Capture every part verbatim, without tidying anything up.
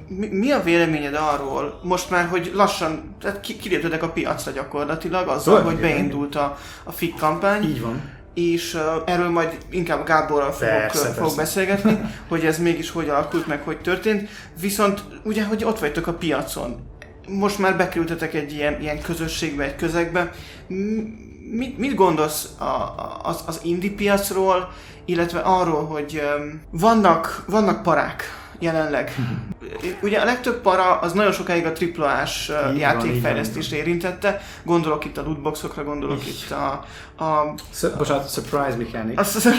mi, mi a véleményed arról, most már, hogy lassan, tehát kiléptetek a piacra gyakorlatilag, azzal, szóval, hogy beindult a, a Fig kampány. Így van. És uh, erről majd inkább Gáborral fogok, persze, fogok persze. beszélgetni, hogy ez mégis hogy alakult meg, hogy történt. Viszont ugye, hogy ott vagytok a piacon. Most már bekerültetek egy ilyen, ilyen közösségbe, egy közegbe. Mit, mit gondolsz a, az, az indie piacról, illetve arról, hogy um, vannak, vannak parák jelenleg. Ugye a legtöbb para az nagyon sokáig a triple á-s játékfejlesztést érintette. Gondolok itt a lootboxokra, gondolok itt a... a Sz- bocsánat, surprise mechanic.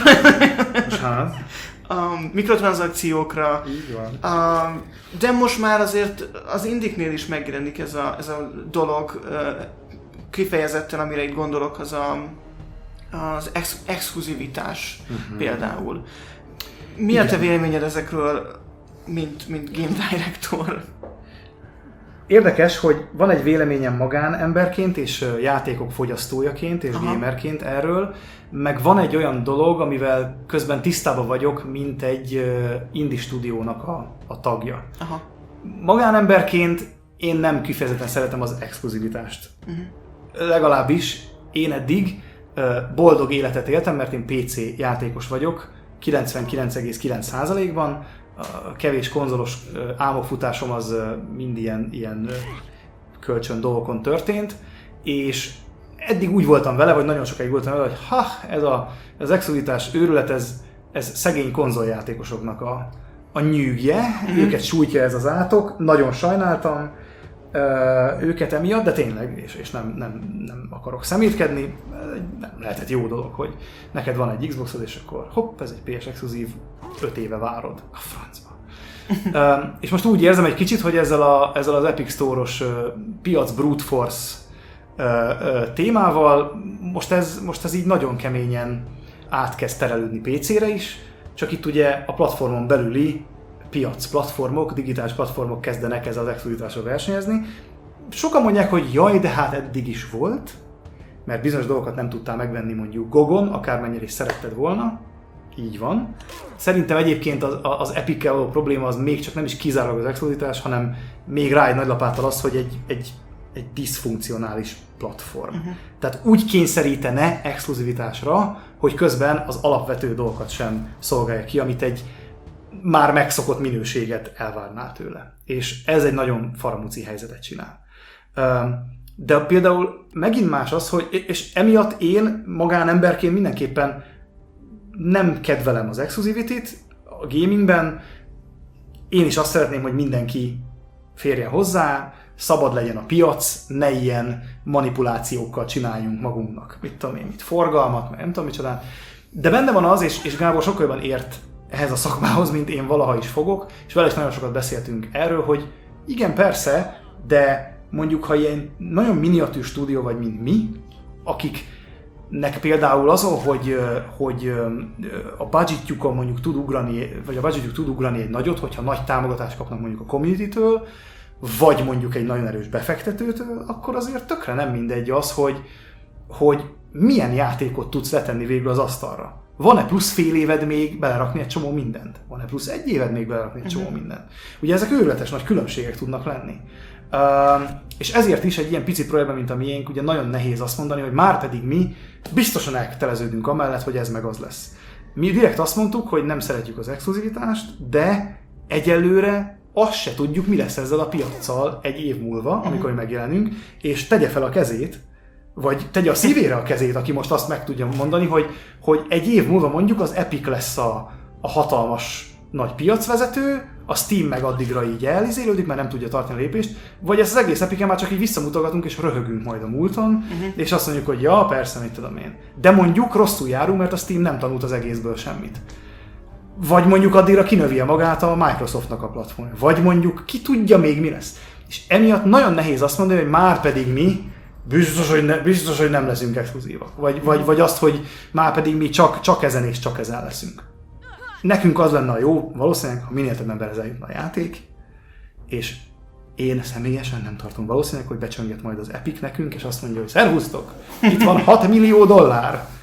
A, a mikrotranszakciókra. Így van. A, de most már azért az indiknél is megjelenik ez a, ez a dolog. Kifejezetten, amire itt gondolok, az a, az ex- exkluzivitás uh-huh. például. Mi igen. a te véleményed ezekről, mint, mint game director? Érdekes, hogy van egy véleményem magánemberként és játékok fogyasztójaként és Aha. gamerként erről, meg van egy olyan dolog, amivel közben tisztában vagyok, mint egy indie stúdiónak a, a tagja. Aha. Magánemberként én nem kifejezetten szeretem az exkluzivitást. Uh-huh. Legalábbis én eddig boldog életet éltem, mert én pé cé játékos vagyok, kilencvenkilenc egész kilenc százalékban, a kevés konzolos álmokfutásom az mind ilyen, ilyen kölcsön dolgokon történt, és eddig úgy voltam vele, vagy nagyon sokáig voltam vele, hogy ha, ez a, az exkluzivitás őrület, ez, ez szegény konzoljátékosoknak a, a nyűgje, mm-hmm. őket sújtja ez az átok, nagyon sajnáltam őket emiatt, de tényleg, és, és nem, nem, nem akarok szemétkedni, nem lehetett jó dolog, hogy neked van egy Xboxod, és akkor hopp, ez egy pé es exkluzív, öt éve várod. A francba. uh, és most úgy érzem egy kicsit, hogy ezzel, a, ezzel az Epic Store-os uh, piac brute force uh, uh, témával most ez, most ez így nagyon keményen átkezd terelődni pé cére is, csak itt ugye a platformon belüli piac platformok, digitális platformok kezdenek ezzel az exkluzivitásra versenyezni. Sokan mondják, hogy jaj, de hát eddig is volt, mert bizonyos dolgokat nem tudtál megvenni mondjuk Gogon, akármennyire is szeretted volna. Így van. Szerintem egyébként az, az Epic-kel való probléma az még csak nem is kizárólag az exkluzivitás, hanem még rá egy nagy lapáttal az, hogy egy, egy, egy diszfunkcionális platform. Uh-huh. Tehát úgy kényszerítene exkluzivitásra, hogy közben az alapvető dolgokat sem szolgálja ki, amit egy már megszokott minőséget elvárnál tőle. És ez egy nagyon faramuci helyzetet csinál. De például megint más az, hogy, és emiatt én magánemberként mindenképpen nem kedvelem az exclusivity-t a gamingben. Én is azt szeretném, hogy mindenki férjen hozzá, szabad legyen a piac, ne ilyen manipulációkkal csináljunk magunknak. Mit tudom én, mit forgalmat, meg nem tudom micsodán. De benne van az, és, és Gábor sokkal jobban ért ehhez a szakmához, mint én valaha is fogok, és vele is nagyon sokat beszéltünk erről, hogy igen, persze, de mondjuk, ha ilyen nagyon miniatűr stúdió vagy, mint mi, akiknek például azon, hogy, hogy a budgetjukon mondjuk tud ugrani, vagy a budgetjuk tud ugrani egy nagyot, hogyha nagy támogatást kapnak mondjuk a community-től, vagy mondjuk egy nagyon erős befektetőtől, akkor azért tökre nem mindegy az, hogy, hogy milyen játékot tudsz letenni végül az asztalra. Van-e plusz fél éved még belerakni egy csomó mindent? Van-e plusz egy éved még belerakni egy csomó uh-huh. mindent? Ugye ezek őrületes nagy különbségek tudnak lenni. Uh, és ezért is egy ilyen pici projektben, mint a miénk, ugye nagyon nehéz azt mondani, hogy már pedig mi biztosan elköteleződünk amellett, hogy ez meg az lesz. Mi direkt azt mondtuk, hogy nem szeretjük az exkluzivitást, de egyelőre azt se tudjuk, mi lesz ezzel a piaccal egy év múlva, uh-huh. amikor megjelenünk, és tegye fel a kezét, vagy tegye a szívére a kezét, aki most azt meg tudja mondani, hogy, hogy egy év múlva mondjuk az Epic lesz a, a hatalmas nagy piacvezető, a Steam meg addigra így elizélődik, mert nem tudja tartani a lépést, vagy ezt az egész Epicen már csak így visszamutogatunk és röhögünk majd a múlton, uh-huh. és azt mondjuk, hogy ja, persze, mit tudom én. De mondjuk rosszul járunk, mert a Steam nem tanult az egészből semmit. Vagy mondjuk addigra kinövje magát a Microsoftnak a platform. Vagy mondjuk ki tudja még mi lesz. És emiatt nagyon nehéz azt mondani, hogy már pedig mi biztos, hogy, ne, biztos, hogy nem leszünk exkluzívak. Vagy, vagy, vagy azt, hogy már pedig mi csak, csak ezen és csak ezen leszünk. Nekünk az lenne a jó, valószínűleg, ha minél több emberhez eljutna a játék, és én személyesen nem tartom valószínűleg, hogy becsönget majd az Epic nekünk, és azt mondja, hogy szervusztok, itt van hat millió dollár,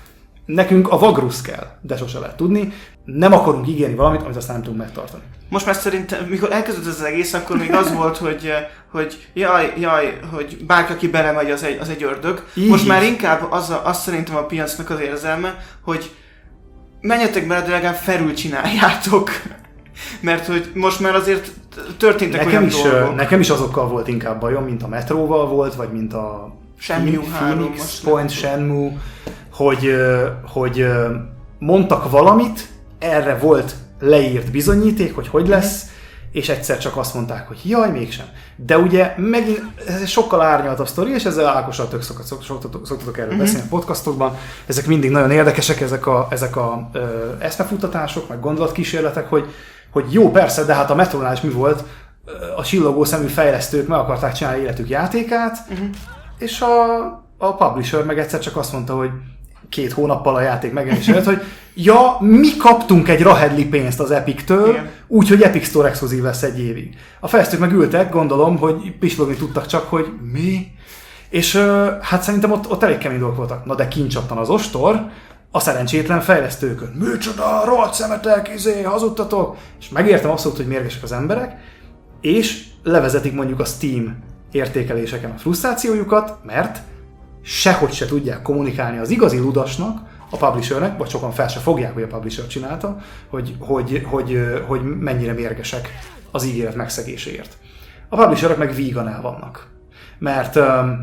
nekünk a Vagrus kell, de sose lehet tudni. Nem akarunk ígérni valamit, amit aztán nem tudunk megtartani. Most már szerintem, mikor elkezdődött az egész, akkor még az volt, hogy, hogy jaj, jaj, hogy bárki, aki belemegy, az egy, az egy ördög. Így. Most már inkább az, a, az szerintem a piacnak az érzelme, hogy menjetek bele, de legalább felül csináljátok. Mert hogy most már azért történtek nekem olyan is, dolgok. Nekem is azokkal volt inkább bajom, mint a Metróval volt, vagy mint a Phoenix Point, Shenmue, hogy, hogy mondtak valamit, erre volt leírt bizonyíték, hogy hogy lesz, és egyszer csak azt mondták, hogy jaj, mégsem. De ugye megint ez egy sokkal árnyaltabb sztori, és ezzel Ákossal tök szoktatok, szoktatok, szoktatok erről uh-huh. beszélni a podcastokban. Ezek mindig nagyon érdekesek, ezek a, ezek a ö, eszmefuttatások, meg gondolatkísérletek, hogy, hogy jó, persze, de hát a Metrónál is mi volt, a csillogó szemű fejlesztők meg akarták csinálni életük játékát, uh-huh. és a, a publisher meg egyszer csak azt mondta, hogy két hónappal a játék megjelenése előtt, hogy ja, mi kaptunk egy rahedli pénzt az Epic-től, úgyhogy Epic Store exkluzív lesz egy évig. A fejlesztők meg ültek, gondolom, hogy pislogni tudtak csak, hogy mi? És hát szerintem ott, ott elég kemény dolgok voltak. Na de kincsattan az ostor, a szerencsétlen fejlesztőkön. Micsoda, rohadt szemetek, izé, hazudtatok! És megértem abszolút, hogy mérgesek az emberek, és levezetik mondjuk a Steam értékeléseken a frusztrációjukat, mert sehogy se tudják kommunikálni az igazi ludasnak, a publishernek, vagy sokan fel se fogják, hogy a publisher csinálta, hogy, hogy, hogy, hogy mennyire mérgesek az ígéret megszegéséért. A publisherek meg vígan el vannak. Mert,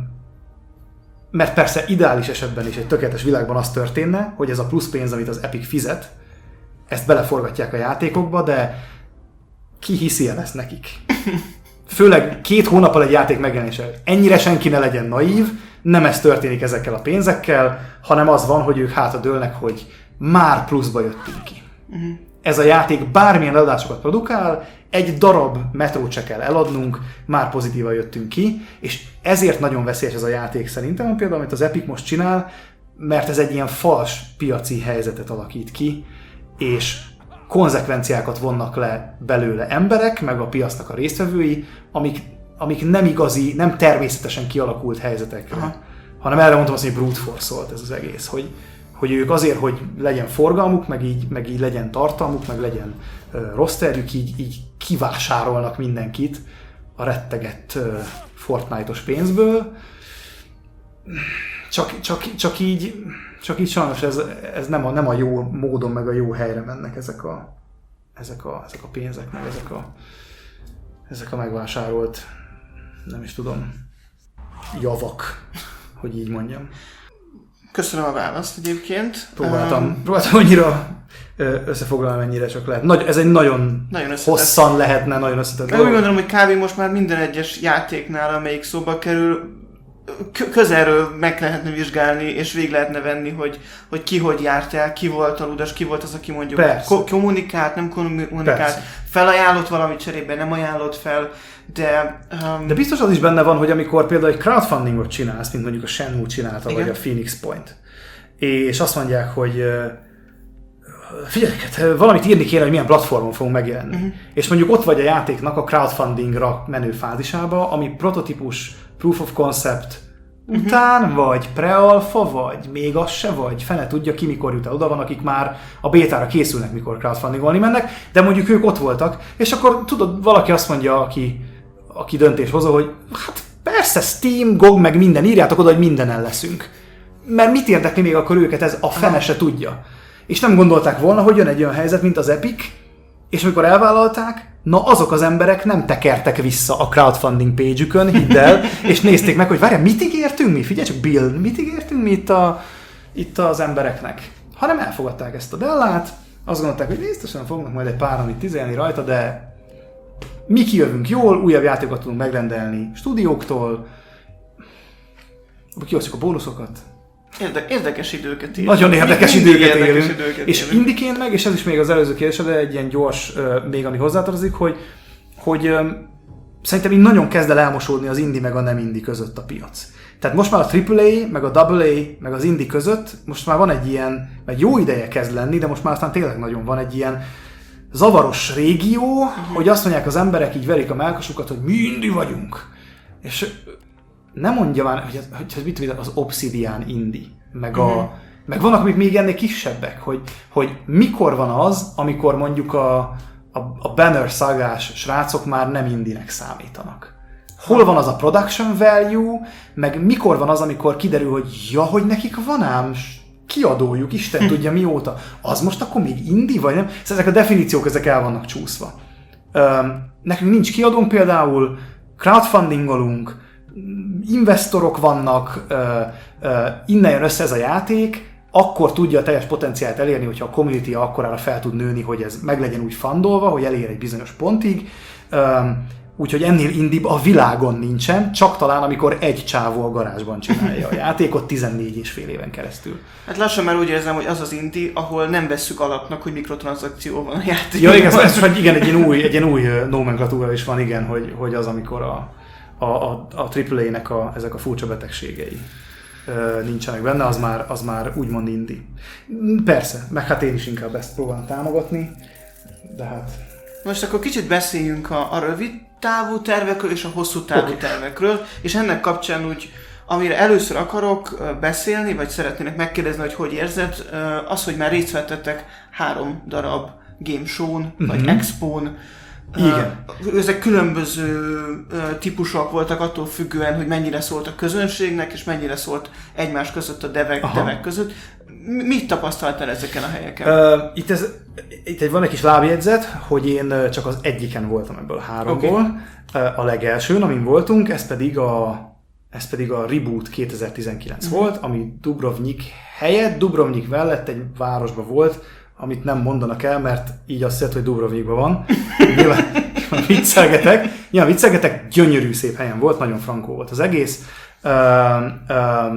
mert persze ideális esetben is egy tökéletes világban az történne, hogy ez a plusz pénz, amit az Epic fizet, ezt beleforgatják a játékokba, de ki hiszi el ezt nekik? Főleg két hónappal egy játék megjelenése. Ennyire senki ne legyen naív, nem ez történik ezekkel a pénzekkel, hanem az van, hogy ők hátradőlnek, hogy már pluszba jöttünk ki. Uh-huh. Ez a játék bármilyen eladásokat produkál, egy darab metrót se kell eladnunk, már pozitívan jöttünk ki, és ezért nagyon veszélyes ez a játék szerintem, például amit az Epic most csinál, mert ez egy ilyen fals piaci helyzetet alakít ki, és konzekvenciákat vonnak le belőle emberek, meg a piacnak a résztvevői, amik, amik nem igazi, nem természetesen kialakult helyzetekre, aha. hanem erre mondtam azt, hogy brute force-olt ez az egész, hogy, hogy ők azért, hogy legyen forgalmuk, meg így, meg így legyen tartalmuk, meg legyen uh, rosterjük, így, így kivásárolnak mindenkit a rettegett uh, Fortnite-os pénzből. Csak, csak, csak így Csak így sajnos ez, ez nem, a, nem a jó módon, meg a jó helyre mennek ezek a, ezek a, ezek a pénzek, meg ezek a, ezek a megvásárolt, nem is tudom, javak, hogy így mondjam. Köszönöm a választ egyébként. Próbáltam, um, próbáltam annyira összefoglalni, mennyire csak lehet. Nagy, ez egy nagyon, nagyon hosszan lehetne, nagyon összetett dolog. Úgy gondolom, hogy kb. Most már minden egyes játéknál, amelyik szóba kerül, közelről meg lehetne vizsgálni, és végig lehetne venni, hogy, hogy ki hogy járt el, ki volt a ludas, ki volt az, aki mondjuk ko- kommunikált, nem kommunikált, persze. felajánlott valamit cserébe, nem ajánlott fel, de... Um... De biztos az is benne van, hogy amikor például egy crowdfundingot csinálsz, mint mondjuk a Shenmue csinálta, igen. vagy a Phoenix Point, és azt mondják, hogy figyelj, valamit írni kéne, hogy milyen platformon fogunk megjelenni. Uh-huh. És mondjuk ott vagy a játéknak a crowdfundingra menő fázisába, ami prototípus, proof of concept uh-huh. után, vagy pre-alpha, vagy még az se, vagy fene tudja ki, mikor jut el. Oda van, akik már a bétára készülnek, mikor crowdfundingolni mennek, de mondjuk ők ott voltak, és akkor tudod, valaki azt mondja, aki, aki döntéshozó, hogy hát persze Steam, gé o gé, meg minden, írjátok oda, hogy mindenen leszünk. Mert mit érdekli még akkor őket, ez a fene se tudja. És nem gondolták volna, hogy jön egy olyan helyzet, mint az Epic, és amikor elvállalták, na azok az emberek nem tekertek vissza a crowdfunding page-ükön, hidd el, és nézték meg, hogy várjál, mit ígértünk mi? Figyelj csak, Bill, mit ígértünk mi itt, a, itt az embereknek? Hanem elfogadták ezt a dellát, azt gondolták, hogy biztosan fognak majd egy páran itt tizelni rajta, de mi kijövünk jól, újabb játékokat tudunk megrendelni stúdióktól, kiosztjuk a bónuszokat. Érde- érdekes időket élünk. Nagyon érdekes Mindig időket érdekes élünk. Időket és élünk. indiként meg, és ez is még az előző kérdés, de egy ilyen gyors, még ami hozzátartozik, hogy, hogy um, szerintem így nagyon kezd el elmosódni az indie meg a nem indie között a piac. Tehát most már a triple A, meg a double A, meg az indie között, most már van egy ilyen, egy jó ideje kezd lenni, de most már aztán tényleg nagyon van egy ilyen zavaros régió, uh-huh. hogy azt mondják az emberek, így verik a mellkasukat, hogy mi indie vagyunk. És nem mondja már, hogy, hogy, hogy mit tudom, az Obsidian indie, meg, uh-huh. a, Meg vannak, amik még ennél kisebbek, hogy, hogy mikor van az, amikor mondjuk a, a, a Banner szagás srácok már nem indinek számítanak. Hol van az a production value, meg mikor van az, amikor kiderül, hogy ja, hogy nekik van ám kiadójuk, Isten tudja mióta. Az most akkor még indie, vagy nem? Szóval ezek a definíciók, ezek el vannak csúszva. Üm, nekünk nincs kiadónk például, crowdfundingolunk, investorok vannak, ö, ö, innen jön össze ez a játék, akkor tudja a teljes potenciált elérni, hogyha a community akkorára fel tud nőni, hogy ez meg legyen úgy fandolva, hogy elér egy bizonyos pontig. Üm, Úgyhogy ennél indibb a világon nincsen, csak talán amikor egy csávó a garázsban csinálja a játékot tizennégy és fél éven keresztül. Hát lassan már úgy érzem, hogy az az indie, ahol nem vesszük alapnak, hogy mikrotranszakció van a játékban. Ja, igen, ez, ez, igen, egy ilyen új, egy ilyen új nomenklatúra is van, igen, hogy, hogy az, amikor a, a, a, a á á á-nek a, ezek a furcsa betegségei ö, nincsenek benne, az már, az már úgymond indie. Persze, meg hát én is inkább ezt próbálom támogatni, de hát... Most akkor kicsit beszéljünk a, a rövid távú tervekről és a hosszú távú okay. tervekről, és ennek kapcsán úgy, amire először akarok beszélni, vagy szeretnének megkérdezni, hogy hogy érzed, az, hogy már részt vettetek három darab game show-n, mm-hmm. vagy expón. Igen. Uh, ezek különböző uh, típusok voltak attól függően, hogy mennyire szólt a közönségnek, és mennyire szólt egymás között a devek, devek között. Mit tapasztaltál ezeken a helyeken? Uh, itt, ez, itt egy, van egy kis lábjegyzet, hogy én csak az egyiken voltam ebből a háromból. Okay. Uh, a legelsőn, amin voltunk, ez pedig a, ez pedig a Reboot kétezer-tizenkilenc uh-huh. volt, ami Dubrovnik helyett, Dubrovnik mellett egy városban volt, amit nem mondanak el, mert így azt jelenti, hogy Dubrovnikban van. Nyilván viccelgetek. Nyilván viccelgetek, gyönyörű szép helyen volt, nagyon frankó volt az egész. Uh, uh,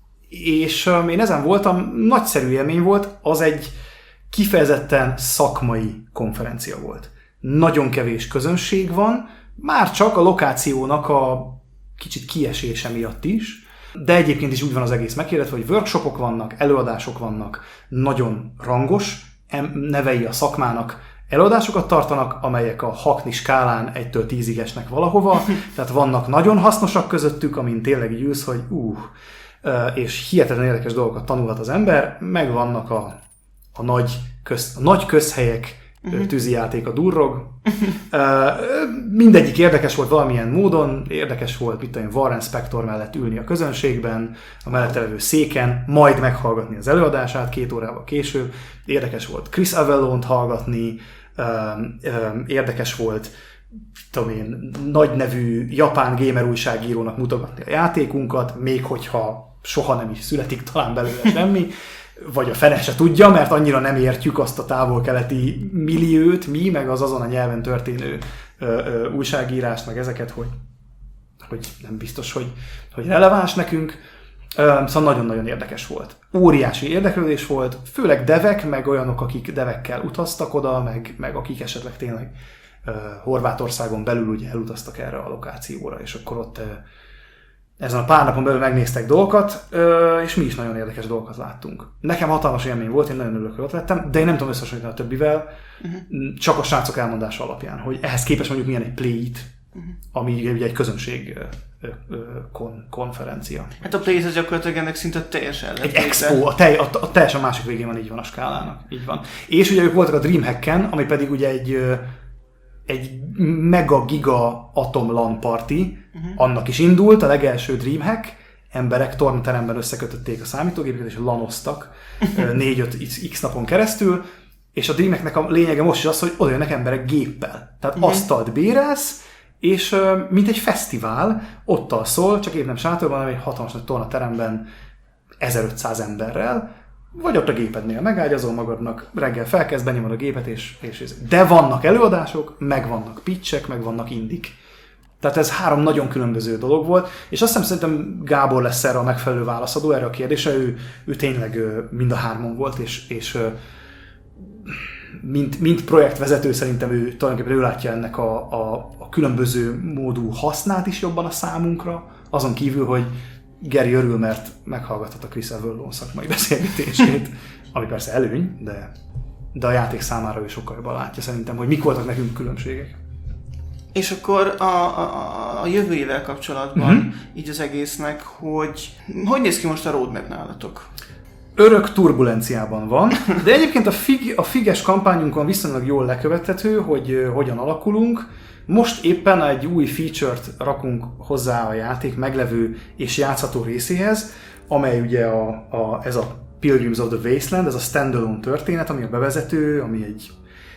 és um, én ezen voltam, nagyszerű élmény volt, az egy kifejezetten szakmai konferencia volt. Nagyon kevés közönség van, már csak a lokációnak a kicsit kiesése miatt is, de egyébként is úgy van az egész meghirdetve, hogy workshopok vannak, előadások vannak, nagyon rangos nevei a szakmának, előadásokat tartanak, amelyek a hakni skálán egytől tízig esnek valahova, tehát vannak nagyon hasznosak közöttük, amin tényleg így ülsz, hogy uh, és hihetetlen érdekes dolgokat tanulhat az ember, meg vannak a, a, nagy, köz, a nagy közhelyek, uh-huh. tűzijáték a durrog. Mindegyik érdekes volt valamilyen módon, érdekes volt, mit tudom, Warren Spector mellett ülni a közönségben, a mellette levő széken, majd meghallgatni az előadását két órával később. Érdekes volt Chris Avellone-t hallgatni, érdekes volt, tudom én, nagy nevű japán gamer újságírónak mutogatni a játékunkat, még hogyha soha nem is születik talán belőle semmi, vagy a fene se tudja, mert annyira nem értjük azt a távol-keleti milliót, mi, meg az azon a nyelven történő ö, ö, újságírást, meg ezeket, hogy, hogy nem biztos, hogy, hogy releváns nekünk. Ö, szóval nagyon-nagyon érdekes volt. Óriási érdeklődés volt, főleg devek, meg olyanok, akik devekkel utaztak oda, meg, meg akik esetleg tényleg ö, Horvátországon belül ugye elutaztak erre a lokációra, és akkor ott ö, ezen a pár napon belül megnéztek dolgokat, és mi is nagyon érdekes dolgokat láttunk. Nekem hatalmas élmény volt, én nagyon örülök, hogy ott lettem, de én nem tudom összehasonlítani a többivel, uh-huh. csak a srácok elmondása alapján, hogy ehhez képest mondjuk milyen egy Play-it, uh-huh. ami ugye egy közönség kon- konferencia. Hát a Play-it az gyakorlatilag ennek szinte teljes ellentéte. Egy expo, a, tej, a, a teljesen másik végén van, így van a skálának. Így van. És ugye ők voltak a Dreamhack-en, ami pedig ugye egy... egy mega giga atom LAN party, uh-huh. annak is indult, a legelső Dreamhack, emberek tornateremben összekötötték a számítógépeket, és lanoztak négy-öt x napon keresztül, és a Dreamhacknek a lényege most is az, hogy oda jönnek emberek géppel. Tehát uh-huh. asztalt bérelsz, és mint egy fesztivál, ott alszol, csak épp nem sátorban, hanem egy hatalmas nagy tornateremben ezerötszáz emberrel, vagy ott a gépednél megágyazol magadnak, reggel felkezd, benyomod a gépet, és, és ez. De vannak előadások, meg vannak pitchek, meg vannak indik. Tehát ez három nagyon különböző dolog volt, és azt hiszem, szerintem Gábor lesz erre a megfelelő válaszadó, erre a kérdésre, ő, ő tényleg mind a hármon volt, és, és mint, mint projektvezető szerintem ő tulajdonképpen ő látja ennek a, a, a különböző módú hasznát is jobban a számunkra, azon kívül, hogy Geri örül, mert meghallgathat a Chris Avellone szakmai beszélgetését, ami persze előny, de, de a játék számára ő sokkal jobban látja szerintem, hogy mik voltak nekünk különbségek. És akkor a, a, a jövőjével kapcsolatban, uh-huh. így az egésznek, hogy hogy néz ki most a roadmap nálatok? örök turbulenciában van, de egyébként a, fig, a figes kampányunkon viszonylag jól lekövethető, hogy uh, hogyan alakulunk. Most éppen egy új feature-t rakunk hozzá a játék meglevő és játszható részéhez, amely ugye a, a, ez a Pilgrims of the Wasteland, ez a standalone történet, ami a bevezető, ami egy...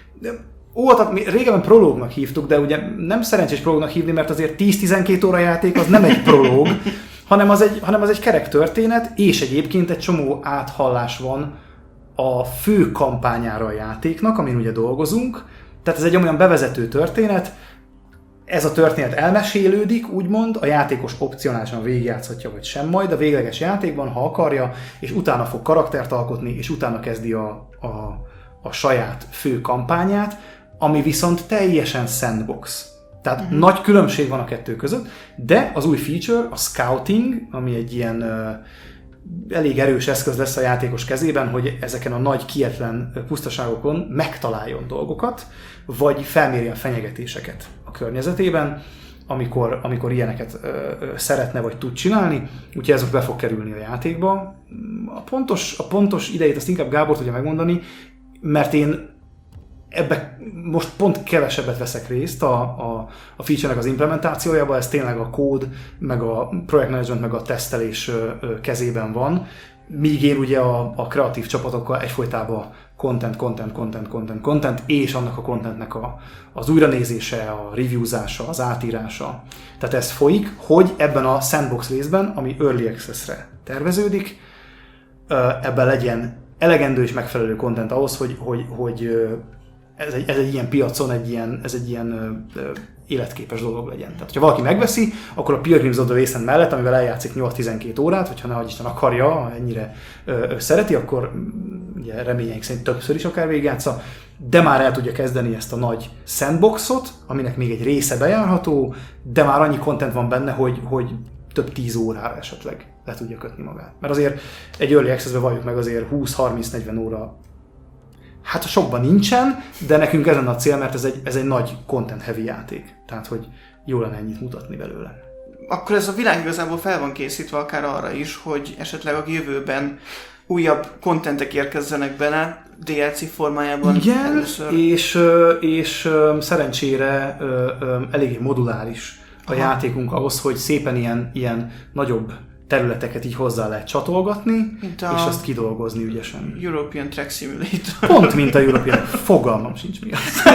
Ó, régebben prológnak hívtuk, de ugye nem szerencsés prológnak hívni, mert azért tíz-tizenkét óra játék az nem egy prológ, hanem az egy, hanem az egy kerek történet, és egyébként egy csomó áthallás van a fő kampányára a játéknak, amin ugye dolgozunk. Tehát ez egy olyan bevezető történet, ez a történet elmesélődik, úgymond, a játékos opcionálisan végigjátszhatja, vagy sem majd a végleges játékban, ha akarja, és utána fog karaktert alkotni, és utána kezdi a, a, a saját fő kampányát, ami viszont teljesen sandbox. Tehát uh-huh. nagy különbség van a kettő között, de az új feature, a scouting, ami egy ilyen uh, elég erős eszköz lesz a játékos kezében, hogy ezeken a nagy kietlen pusztaságokon megtaláljon dolgokat, vagy felmérjen fenyegetéseket a környezetében, amikor, amikor ilyeneket ö, ö, szeretne vagy tud csinálni, úgyhogy ez most be fog kerülni a játékba. A pontos, a pontos idejét azt inkább Gábor tudja megmondani, mert én ebbe most pont kevesebbet veszek részt a, a, a feature-nek az implementációjában, ez tényleg a kód, meg a projektmenedzsment, meg a tesztelés kezében van, míg én ugye a, a kreatív csapatokkal egyfolytában content, content, content, content, content, és annak a contentnek a, az újranézése, a reviewzása, az átírása. Tehát ez folyik, hogy ebben a sandbox részben, ami Early Access-re terveződik, ebben legyen elegendő és megfelelő content ahhoz, hogy, hogy, hogy ez, egy, ez egy ilyen piacon, egy ilyen, ez egy ilyen ö, ö, életképes dolog legyen. Tehát, ha valaki megveszi, akkor a Pilgrims of the Wasteland mellett, amivel eljátszik nyolc-tizenkét órát, hogyha ne Isten akarja, ennyire ö, ö, szereti, akkor ugye, reményeink szerint többször is akár végigjátsza, de már el tudja kezdeni ezt a nagy sandboxot, aminek még egy része bejárható, de már annyi content van benne, hogy, hogy több tíz órára esetleg le tudja kötni magát. Mert azért egy Early Access-be valljuk meg azért húsz-harminc-negyven óra, hát sokban nincsen, de nekünk ezen a cél, mert ez egy, ez egy nagy content-heavy játék. Tehát, hogy jó lenne ennyit mutatni belőle. Akkor ez a világ igazából fel van készítve akár arra is, hogy esetleg a jövőben újabb contentek érkezzenek bele, dé el cé formájában. Igen, először. és, és szerencsére eléggé moduláris a Aha. játékunk ahhoz, hogy szépen ilyen, ilyen nagyobb területeket így hozzá lehet csatolgatni, és azt kidolgozni ügyesen. European Track Simulator. Pont, mint a European. Fogalmam sincs mi az.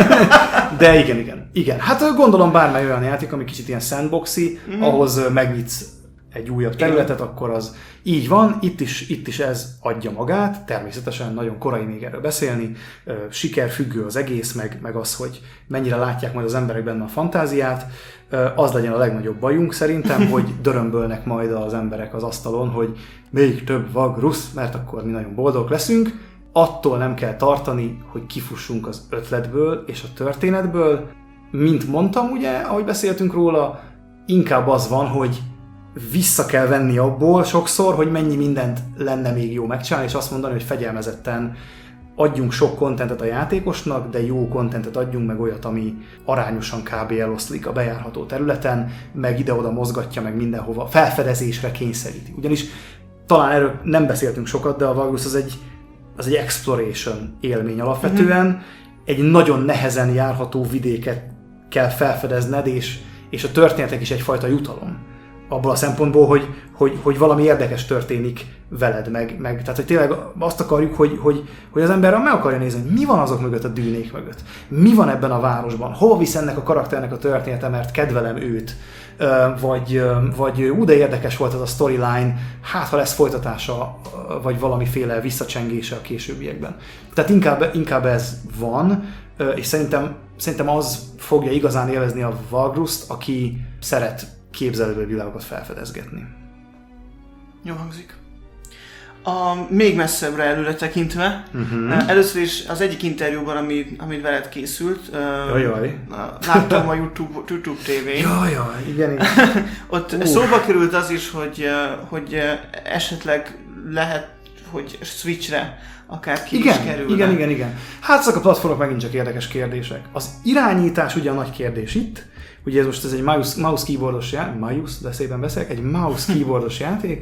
De igen, igen. Igen. Hát gondolom bármely olyan játék, ami kicsit ilyen sandboxy, mm-hmm. ahhoz megnyitsz egy újabb területet, akkor az így van. Itt is, itt is ez adja magát. Természetesen nagyon korai még erről beszélni. Sikerfüggő az egész, meg, meg az, hogy mennyire látják majd az emberek benne a fantáziát. Az legyen a legnagyobb bajunk szerintem, hogy dörömbölnek majd az emberek az asztalon, hogy még több Vagrus, mert akkor mi nagyon boldogok leszünk. Attól nem kell tartani, hogy kifussunk az ötletből és a történetből. Mint mondtam, ugye, ahogy beszéltünk róla, inkább az van, hogy vissza kell venni abból sokszor, hogy mennyi mindent lenne még jó megcsinálni, és azt mondani, hogy fegyelmezetten adjunk sok kontentet a játékosnak, de jó kontentet adjunk meg olyat, ami arányosan kb. Eloszlik a bejárható területen, meg ide-oda mozgatja, meg mindenhova, felfedezésre kényszeríti. Ugyanis talán erről nem beszéltünk sokat, de a Vagrus az egy, az egy exploration élmény alapvetően. Mm-hmm. Egy nagyon nehezen járható vidéket kell felfedezned, és, és a történetek is egyfajta jutalom. Abból a szempontból, hogy, hogy, hogy valami érdekes történik veled, meg, meg tehát hogy tényleg azt akarjuk, hogy, hogy, hogy az ember meg akarja nézni, hogy mi van azok mögött a dűnék mögött. Mi van ebben a városban? Hova visz ennek a karakternek a története, mert kedvelem őt? Vagy, vagy ú, de érdekes volt az a storyline, hát ha lesz folytatása, vagy valamiféle visszacsengése a későbbiekben. Tehát inkább, inkább ez van, és szerintem, szerintem az fogja igazán élvezni a Vagrust, aki szeret képzelődő világokat felfedezgetni. Jó hangzik. A, még messzebbre előre tekintve, uh-huh. először is az egyik interjúban, amit, amit veled készült, Jajjaj. láttam a YouTube, YouTube té vén. Jajjaj, igen, igen. Ott uh. szóba került az is, hogy, hogy esetleg lehet, hogy Switchre akár ki igen, is kerülne. Igen, igen, igen. Hát ezek a platformok megint csak érdekes kérdések. Az irányítás ugye a nagy kérdés itt. Ugye ez most ez egy mouse, mouse keyboardos játék, mouse, de szépen beszélek, egy mouse keyboardos játék,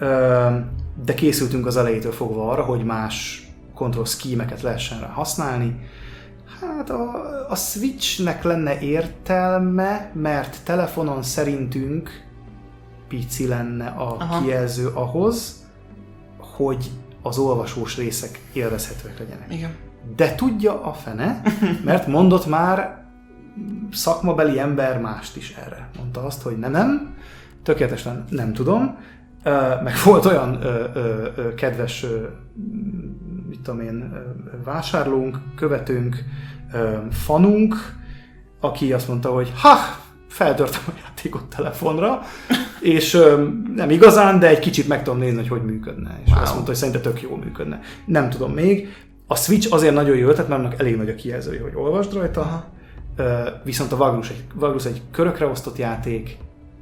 de készültünk az elejétől fogva arra, hogy más control scheme-eket lehessen rá használni. Hát a, a Switchnek lenne értelme, mert telefonon szerintünk pici lenne a Aha. kijelző ahhoz, hogy az olvasós részek élvezhetőek legyenek. Igen. De tudja a fene, mert mondott már szakmabeli ember mást is erre. Mondta azt, hogy nem, nem, tökéletesen nem tudom. Meg volt olyan ö, ö, ö, kedves ö, mit tudom én, vásárlónk, követőnk, ö, fanunk, aki azt mondta, hogy ha, feltörtem a játékot telefonra, és ö, nem igazán, de egy kicsit meg tudom nézni, hogy hogy működne. És wow. azt mondta, hogy szerinte tök jól működne. Nem tudom még. A Switch azért nagyon jó ötlet, mert annak elég nagy a kijelzője, hogy olvasd rajta. Aha. Viszont a Vagrus egy, Vagrus egy körökre osztott játék,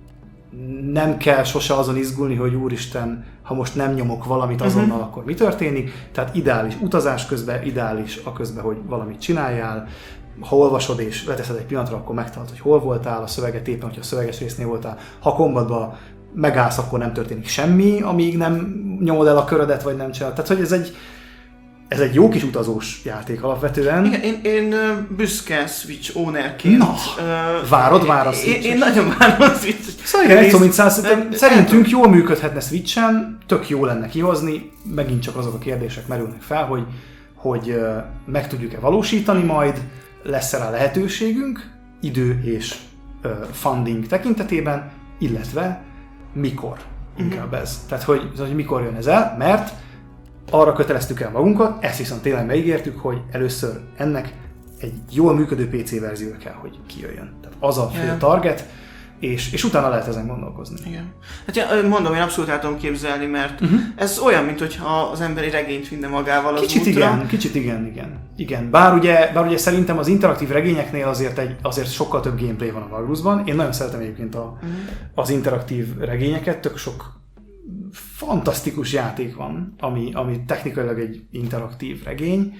nem kell sose azon izgulni, hogy úristen, ha most nem nyomok valamit azonnal, uh-huh. akkor mi történik. Tehát ideális utazás közben, ideális a közben, hogy valamit csináljál. Ha olvasod és leteszed egy pillanatra, akkor megtalálod, hogy hol voltál, a szöveget éppen, hogyha a szöveges résznél voltál. Ha kombatban megállsz, akkor nem történik semmi, amíg nem nyomod el a körödet, vagy nem csinálod. Tehát, hogy ez egy Ez egy jó kis utazós játék alapvetően. Igen, én, én büszke Switch ownerként... Na, uh, várod már a Switch-et. Én, én nagyon várom a Switch-et. Szóval igen, egy szó, mint száz, szerintünk jól működhetne Switch-en, tök jó lenne kihozni, megint csak azok a kérdések merülnek fel, hogy, hogy uh, meg tudjuk-e valósítani majd, lesz-e rá lehetőségünk, idő és uh, funding tekintetében, illetve mikor inkább uh-huh. ez. Tehát, hogy, hogy mikor jön ez el, mert arra köteleztük el magunkat, ezt viszont tényleg megígértük, hogy először ennek egy jól működő pé cé verzió kell, hogy kijöjjön. Tehát az a fő target, és, és utána lehet ezen gondolkozni. Igen. Hát mondom, én abszolút el tudom képzelni, mert uh-huh. ez olyan, mintha az emberi regényt vinne magával az kicsit útra. Igen, kicsit igen, igen. igen. Bár, ugye, bár ugye szerintem az interaktív regényeknél azért, egy, azért sokkal több gameplay van a Vagrusban. Én nagyon szeretem egyébként a, uh-huh. az interaktív regényeket, tök sok fantasztikus játék van, ami, ami technikailag egy interaktív regény.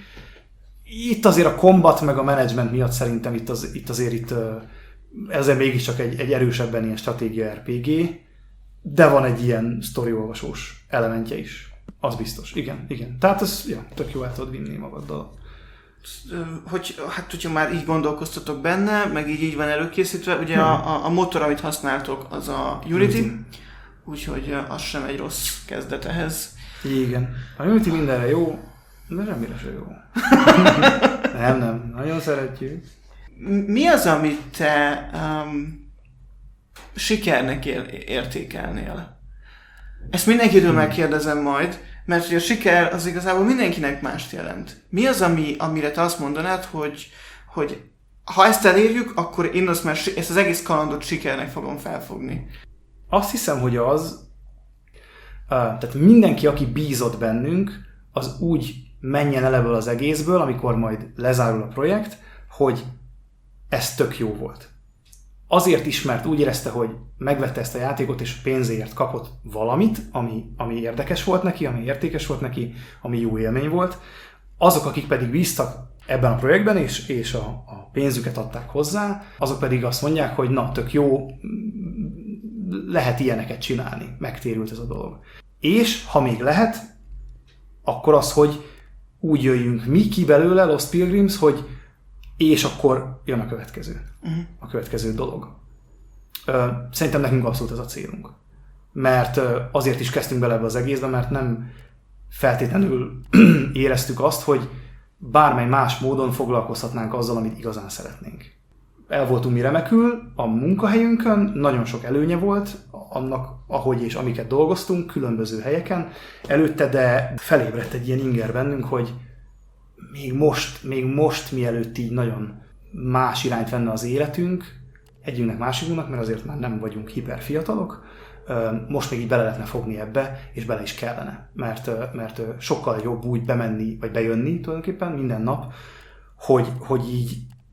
Itt azért a combat meg a management miatt szerintem itt, az, itt azért itt ezzel mégiscsak egy, egy erősebben ilyen stratégia er pé gé, de van egy ilyen sztoriolvasós elementje is. Az biztos. Igen, igen. Tehát ez ja, tök jó el tudod vinni magaddal. Hogy, hát, hogyha már így gondolkoztatok benne, meg így, így van előkészítve, ugye hmm. a, a motor, amit használtok, az a Unity, hmm. úgyhogy az sem egy rossz kezdet ehhez. Igen. A Unity mindenre jó, de semmire se jó. nem, nem. Nagyon szeretjük. Mi az, amit te um, sikernek értékelnél? Ezt mindenkitől hmm. megkérdezem majd, mert hogy a siker az igazából mindenkinek mást jelent. Mi az, ami, amire te azt mondanád, hogy, hogy ha ezt elérjük, akkor én azt már, ezt az egész kalandot sikernek fogom felfogni? Azt hiszem, hogy az, tehát mindenki, aki bízott bennünk, az úgy menjen el ebből az egészből, amikor majd lezárul a projekt, hogy ez tök jó volt. Azért is, mert úgy érezte, hogy megvette ezt a játékot, és pénzért kapott valamit, ami, ami érdekes volt neki, ami értékes volt neki, ami jó élmény volt. Azok, akik pedig bíztak ebben a projektben, és, és a, a pénzüket adták hozzá, azok pedig azt mondják, hogy na, tök jó, lehet ilyeneket csinálni, megtérült ez a dolog. És ha még lehet, akkor az, hogy úgy jöjjünk mi ki belőle, Lost Pilgrims, hogy és akkor jön a következő. Uh-huh. A következő dolog. Szerintem nekünk abszolút ez a célunk. Mert azért is kezdtünk bele ebbe az egészbe, mert nem feltétlenül éreztük azt, hogy bármely más módon foglalkozhatnánk azzal, amit igazán szeretnénk. El voltunk mi remekül a munkahelyünkön, nagyon sok előnye volt annak, ahogy és amiket dolgoztunk, különböző helyeken előtte, de felébredt egy ilyen inger bennünk, hogy még most, még most mielőtt így nagyon más irányt venne az életünk, együnknek másikunknak, mert azért már nem vagyunk hiperfiatalok, most még így bele lehetne fogni ebbe, és bele is kellene, mert, mert sokkal jobb úgy bemenni, vagy bejönni tulajdonképpen minden nap, hogy, hogy így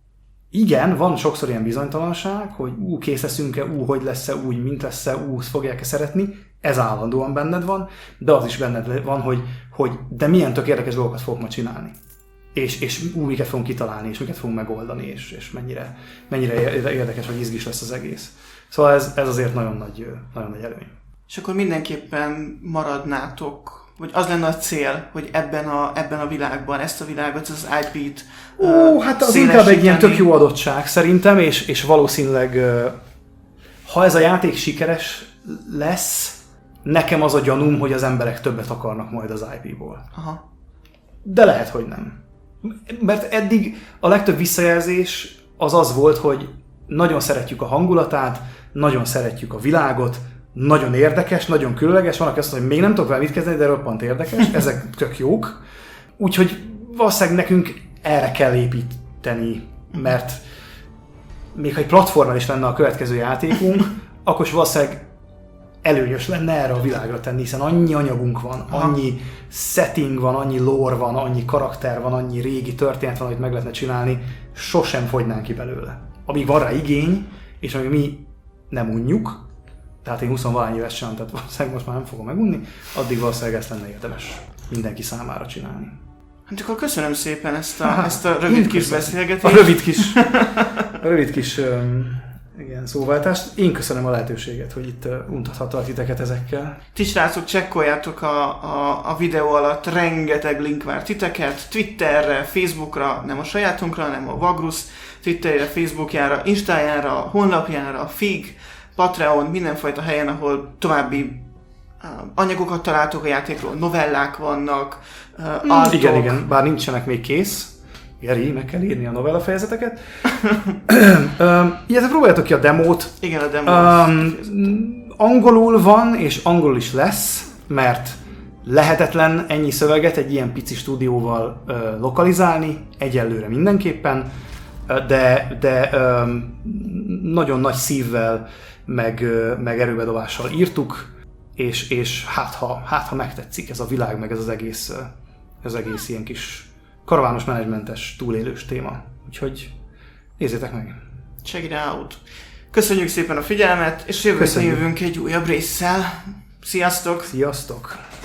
igen, van sokszor ilyen bizonytalanság, hogy ú, kész leszünk-e, ú, hogy lesz-e, úgy, mint lesz-e, ú, fogják-e szeretni, ez állandóan benned van, de az is benned van, hogy, hogy de milyen tök érdekes dolgokat fogok ma csinálni. És, és ú, miket fogunk kitalálni, és miket fogunk megoldani, és, és mennyire, mennyire érdekes, vagy izgis lesz az egész. Szóval ez, ez azért nagyon nagy, nagyon nagy előny. És akkor mindenképpen maradnátok, vagy az lenne a cél, hogy ebben a, ebben a világban, ezt a világot, az i pé-t Ó, hát az inkább egy ilyen tök jó adottság szerintem, és, és valószínűleg ha ez a játék sikeres lesz, nekem az a gyanúm, hogy az emberek többet akarnak majd az i pé-ból. Aha. De lehet, hogy nem. Mert eddig a legtöbb visszajelzés az az volt, hogy nagyon szeretjük a hangulatát, nagyon szeretjük a világot, nagyon érdekes, nagyon különleges, vannak azt mondja, hogy még nem tudok vele mit kezdeni, de roppant érdekes, ezek tök jók. Úgyhogy valószínűleg nekünk erre kell építeni, mert még ha egy platformon is lenne a következő játékunk, akkor is valószínűleg előnyös lenne erre a világra tenni, hiszen annyi anyagunk van, annyi setting van, annyi lore van, annyi karakter van, annyi régi történet van, amit meg lehetne csinálni, sosem fogynánk ki belőle. Amíg van rá igény, és amíg mi nem unjuk, tehát én huszonvalány éves sem, tehát valószínűleg most már nem fogom megunni, addig valószínűleg ezt lenne érdemes mindenki számára csinálni. Hát akkor köszönöm szépen ezt a, ezt a rövid kis beszélgetést. A rövid kis, a rövid kis um, igen, szóváltást. Én köszönöm a lehetőséget, hogy itt uh, untathattalak titeket ezekkel. Ti srácok, csekkoljátok a, a, a videó alatt, rengeteg link vár titeket, Twitterre, Facebookra, nem a sajátunkra, hanem a Vagrusz Twitterre, Facebookjára, Instájára, honlapjára, Fig, Patreon, mindenfajta helyen, ahol további uh, anyagokat találtok a játékról, novellák vannak, uh, artok. Igen, igen, bár nincsenek még kész. Geri, meg kell írni a novella fejezeteket. um, illetve próbáljátok ki a demót. Igen, a demót. Um, angolul van, és angolul is lesz, mert lehetetlen ennyi szöveget egy ilyen pici stúdióval uh, lokalizálni, egyelőre mindenképpen, uh, de, de um, nagyon nagy szívvel, meg, uh, meg erőbedobással írtuk, és, és hát, ha, hát ha megtetszik ez a világ, meg ez az egész, uh, ez az egész ilyen kis karavános menedzsmentes túlélős téma. Úgyhogy nézzétek meg! Check it out! Köszönjük szépen a figyelmet, és jövő héten jövünk egy újabb résszel. Sziasztok! Sziasztok!